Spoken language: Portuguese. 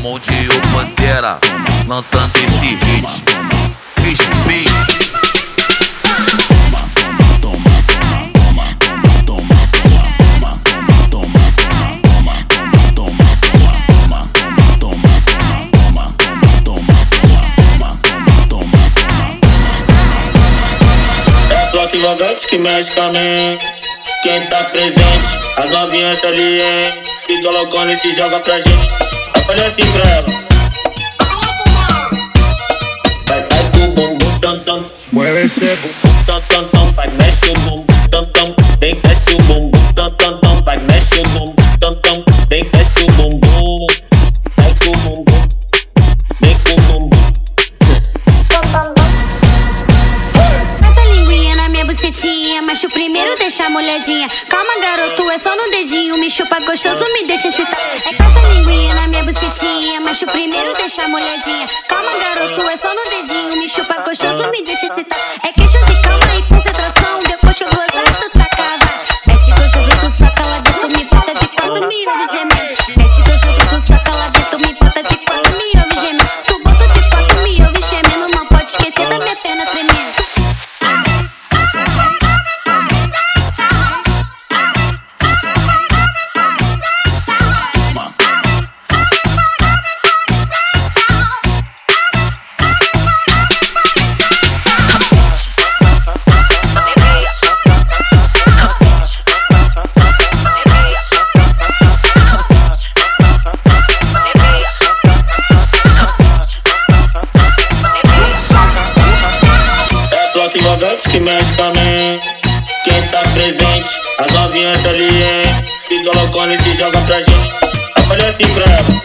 Montinho Pantera, lançando esse hit. Crispim. Envolvente que mexe com a mente. Quem tá presente, as novinhas ali, hein? Se colocando e se joga pra gente. Eu falei assim pra ela: vai com o bumbum tam tam. Mueve esse bumbum tam tam tam. Vai, mexe o bumbum tam tam. Vem, mexe o bumbum tam tam tam. Vai, mexe o bumbum tam tam. Vem, mexe o bumbum. Vai com o bumbum. Vem com o bumbum. Bucetinha, macho primeiro deixa molhadinha. Calma garoto, é só no dedinho. Me chupa gostoso, me deixa excitar. É com essa linguinha na minha bucetinha, macho primeiro deixa molhadinha. Calma garoto, é só no dedinho. Me chupa gostoso, me deixa excitar. É questão de calma e concentração. Depois que eu gozar, tu tá cavado. Mete gostoso com soca lá dentro, me bota de quatro, me ouve gemer. Mete gostoso com soca lá dentro, me bota de quatro, me ouve gemer. Tu bota de quatro, me ouve gemendo. Não pode esquecer da minha perna tremendo. Envolvente que mexe com a mente. Quem tá presente, as novinhas ali, hein? Se colocando e se joga pra gente. Eu falei assim pra ela: